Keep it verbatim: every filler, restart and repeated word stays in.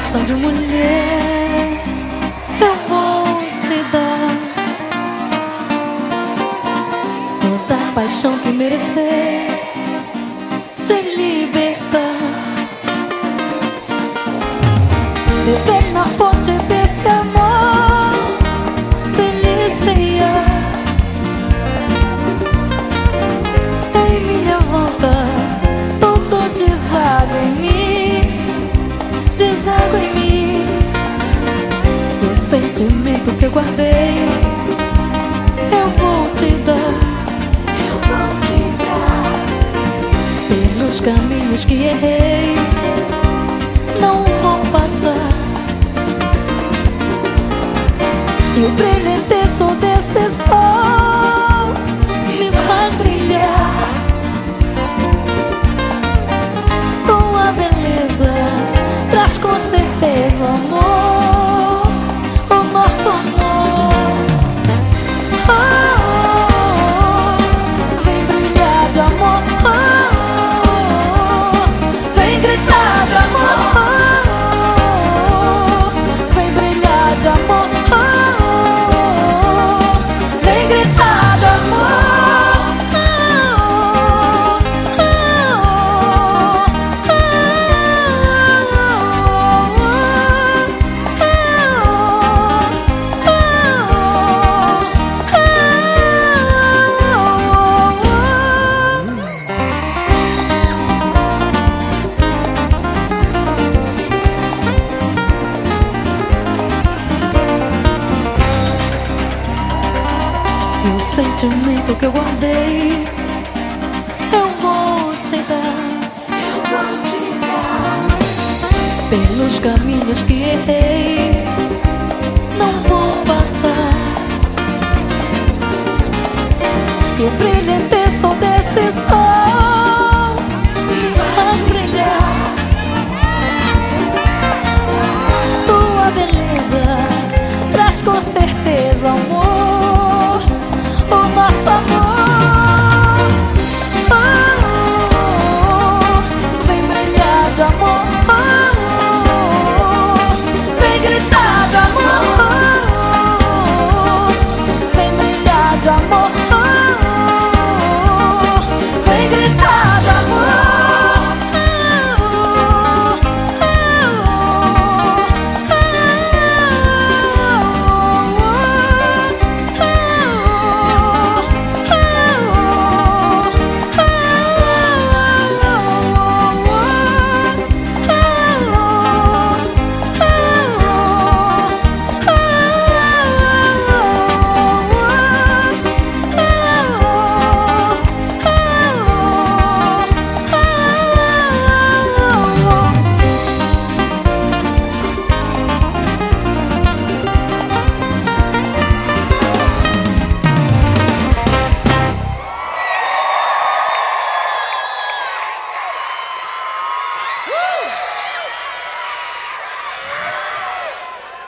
coração de mulher eu vou te dar toda a paixão que merecer, te libertar, beber na fonte desse amor, delícia. Em minha volta tudo deságua em mim, deságua em mim. O sentimento que eu guardei eu vou te dar, eu vou te dar. Pelos caminhos que errei não vou passar, e o brilho intenso desse sol me faz brilhar. Tua beleza traz com certeza o amor, o nosso amor. Oh, oh, oh, vem brilhar de amor, oh, oh, oh, vem gritar de amor, oh, oh, vem brilhar de amor, oh, oh, vem gritar de amor. E o sentimento que eu guardei eu vou te dar, eu vou te dar. Pelos caminhos que errei não vou passar, e o brilho